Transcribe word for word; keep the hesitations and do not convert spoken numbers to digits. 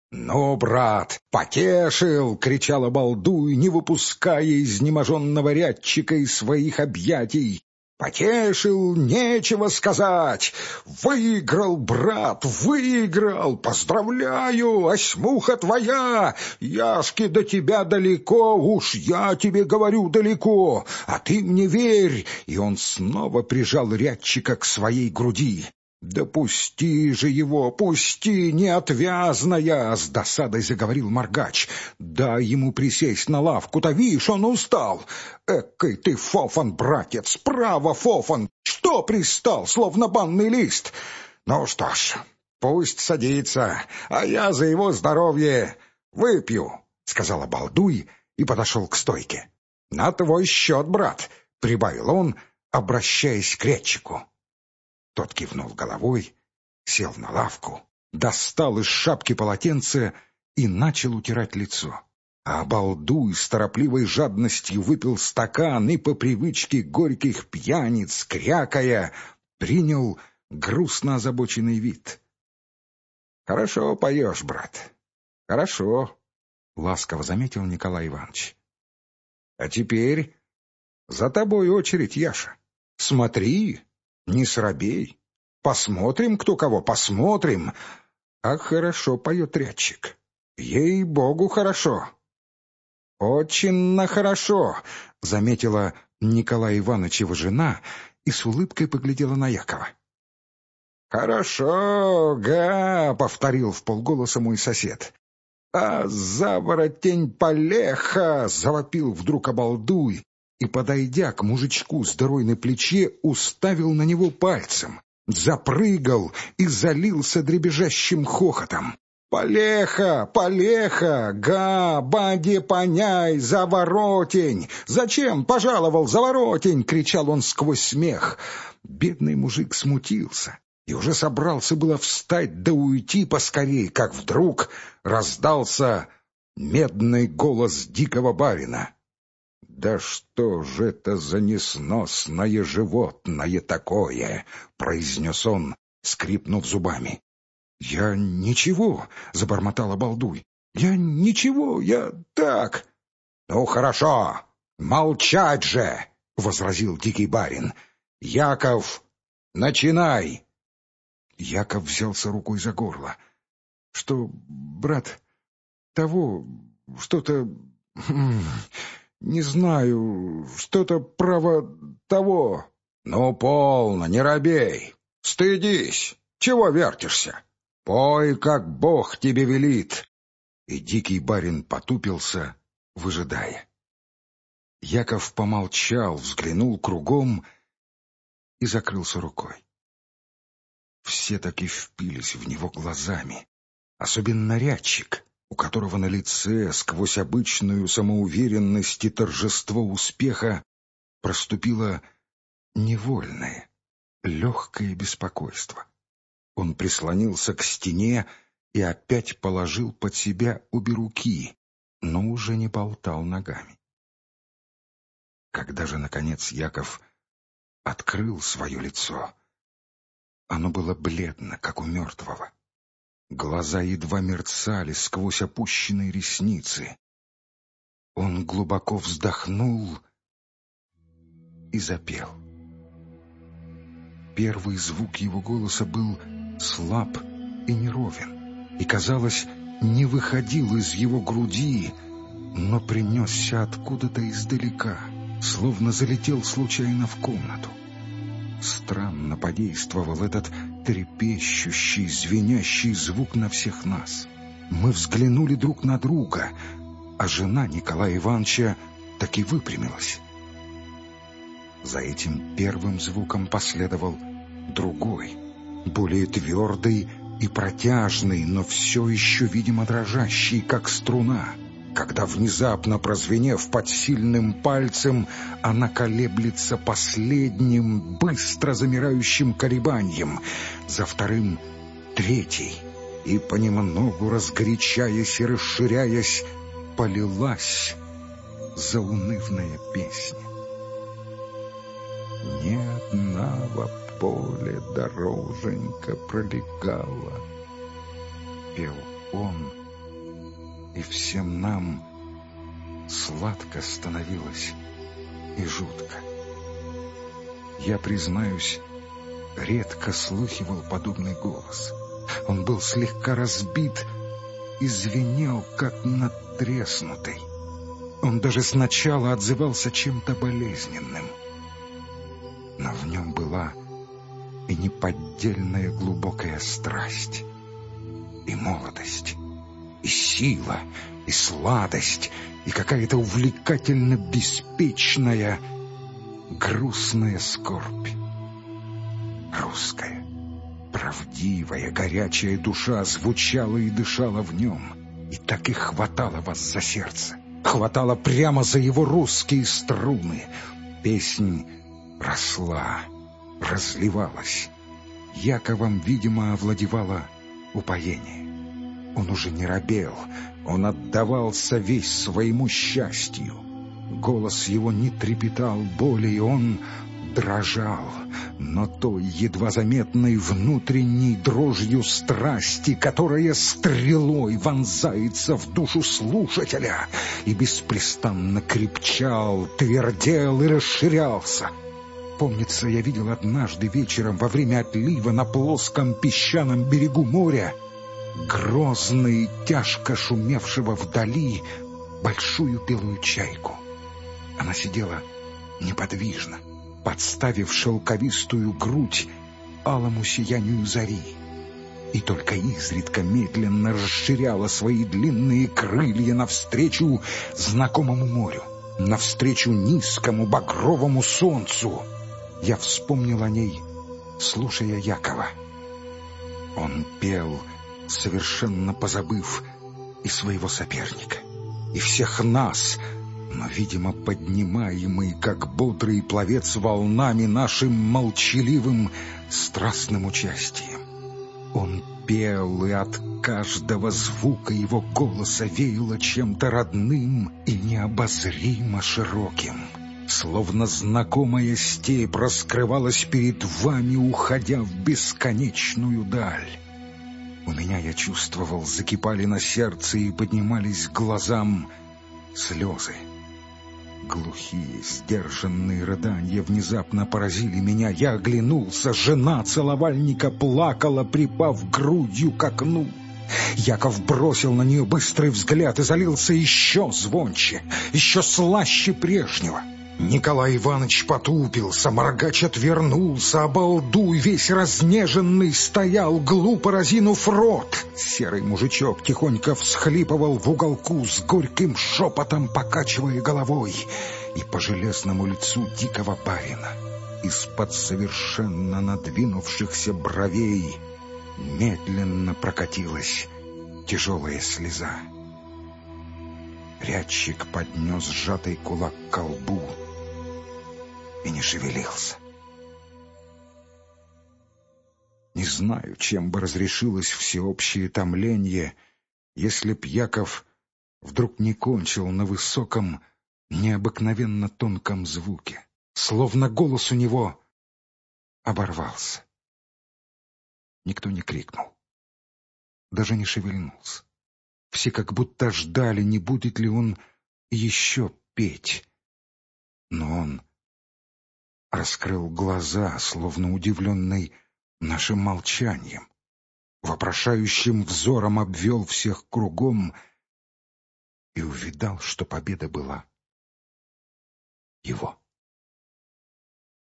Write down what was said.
«Ну, брат, потешил!» — кричал обалдуй, не выпуская изнеможенного рядчика из своих объятий. «Потешил, нечего сказать! Выиграл, брат, выиграл! Поздравляю, осьмуха твоя! Яшки до тебя далеко, уж я тебе говорю далеко, а ты мне верь!» И он снова прижал рядчика к своей груди. «Да пусти же его, пусти, неотвязная!» — с досадой заговорил Моргач. «Дай ему присесть на лавку-то, вишь, он устал. Экой ты фофан, братец, право фофан, что пристал, словно банный лист? Ну что ж, пусть садится, а я за его здоровье выпью», — сказал обалдуй и подошел к стойке. «На твой счет, брат», — прибавил он, обращаясь к рядчику. Тот кивнул головой, сел на лавку, достал из шапки полотенце и начал утирать лицо. А обалдуй с торопливой жадностью выпил стакан и по привычке горьких пьяниц, крякая, принял грустно озабоченный вид. «Хорошо поешь, брат, хорошо», — ласково заметил Николай Иванович. «А теперь за тобой очередь, Яша. Смотри, не срабей. Посмотрим, кто кого, посмотрим. А хорошо поет рядчик. Ей-богу, хорошо». «Очень хорошо», — заметила Николая Ивановичева жена и с улыбкой поглядела на Якова. «Хорошо, га», — повторил вполголоса мой сосед. «А заворотень полеха!» — завопил вдруг обалдуй и, подойдя к мужичку с дырой на плече, уставил на него пальцем, запрыгал и залился дребезжащим хохотом. «Полеха! Полеха! Га! Баде поняй! Заворотень! Зачем пожаловал заворотень?» — кричал он сквозь смех. Бедный мужик смутился и уже собрался было встать да уйти поскорей, как вдруг раздался медный голос дикого барина. «Да что же это за несносное животное такое?» — произнес он, скрипнув зубами. «Я ничего», — забормотал обалдуй. «Я ничего, я так». «Ну, хорошо, молчать же», — возразил дикий барин. «Яков, начинай». Яков взялся рукой за горло. «Что, брат, того, что-то... не знаю, что-то, право, того...» «Ну, полно, не робей, стыдись, чего вертишься? Пой, как Бог тебе велит». И дикий барин потупился, выжидая. Яков помолчал, взглянул кругом и закрылся рукой. Все таки впились в него глазами, особенно рядчик, у которого на лице сквозь обычную самоуверенность и торжество успеха проступило невольное, легкое беспокойство. Он прислонился к стене и опять положил под себя обе руки, но уже не болтал ногами. Когда же, наконец, Яков открыл свое лицо, оно было бледно, как у мертвого. Глаза едва мерцали сквозь опущенные ресницы. Он глубоко вздохнул и запел. Первый звук его голоса был слаб и неровен, и, казалось, не выходил из его груди, но принесся откуда-то издалека, словно залетел случайно в комнату. Странно подействовал этот трепещущий, звенящий звук на всех нас. Мы взглянули друг на друга, а жена Николая Ивановича так и выпрямилась. За этим первым звуком последовал другой, более твердый и протяжный, но все еще, видимо, дрожащий, как струна, когда, внезапно прозвенев под сильным пальцем, она колеблется последним, быстро замирающим колебанием, за вторым — третий, и, понемногу разгорячаясь и расширяясь, полилась заунывная песня. «Ни одного поля дороженька пролегала», — пел он, и всем нам сладко становилось и жутко. Я, признаюсь, редко слыхивал подобный голос. Он был слегка разбит и звенел, как надтреснутый. Он даже сначала отзывался чем-то болезненным. Но в нем была и неподдельная глубокая страсть, и молодость, и сила, и сладость, и какая-то увлекательно беспечная, грустная скорбь. Русская, правдивая, горячая душа звучала и дышала в нем, и так и хватала вас за сердце, хватала прямо за его русские струны. Песнь росла, разливалась. Яковом, видимо, овладевало упоение. Он уже не робел, он отдавался весь своему счастью. Голос его не трепетал более, он дрожал, но той едва заметной внутренней дрожью страсти, которая стрелой вонзается в душу слушателя, и беспрестанно крепчал, твердел и расширялся. Помнится, я видел однажды вечером во время отлива на плоском песчаном берегу моря грозно и тяжко шумевшего вдали большую белую чайку. Она сидела неподвижно, подставив шелковистую грудь алому сиянию зари, и только изредка медленно расширяла свои длинные крылья навстречу знакомому морю, навстречу низкому багровому солнцу. Я вспомнил о ней, слушая Якова. Он пел, совершенно позабыв и своего соперника, и всех нас, но, видимо, поднимаемый, как бодрый пловец, волнами нашим молчаливым, страстным участием. Он пел, и от каждого звука его голоса веяло чем-то родным и необозримо широким. Словно знакомая степь раскрывалась перед вами, уходя в бесконечную даль. У меня, я чувствовал, закипали на сердце и поднимались к глазам слезы. Глухие, сдержанные рыдания внезапно поразили меня. Я оглянулся, жена целовальника плакала, припав грудью к окну. Яков бросил на нее быстрый взгляд и залился еще звонче, еще слаще прежнего. Николай Иванович потупился, Моргач отвернулся, обалдуй весь разнеженный стоял, глупо разинув рот. Серый мужичок тихонько всхлипывал в уголку, с горьким шепотом покачивая головой. И по железному лицу дикого барина из-под совершенно надвинувшихся бровей медленно прокатилась тяжелая слеза. Рядчик поднес сжатый кулак к колбу и не шевелился. Не знаю, чем бы разрешилось всеобщее томление, если б Яков вдруг не кончил на высоком, необыкновенно тонком звуке, словно голос у него оборвался. Никто не крикнул, даже не шевельнулся. Все как будто ждали, не будет ли он еще петь. Но он раскрыл глаза, словно удивленный нашим молчанием, вопрошающим взором обвел всех кругом и увидал, что победа была его.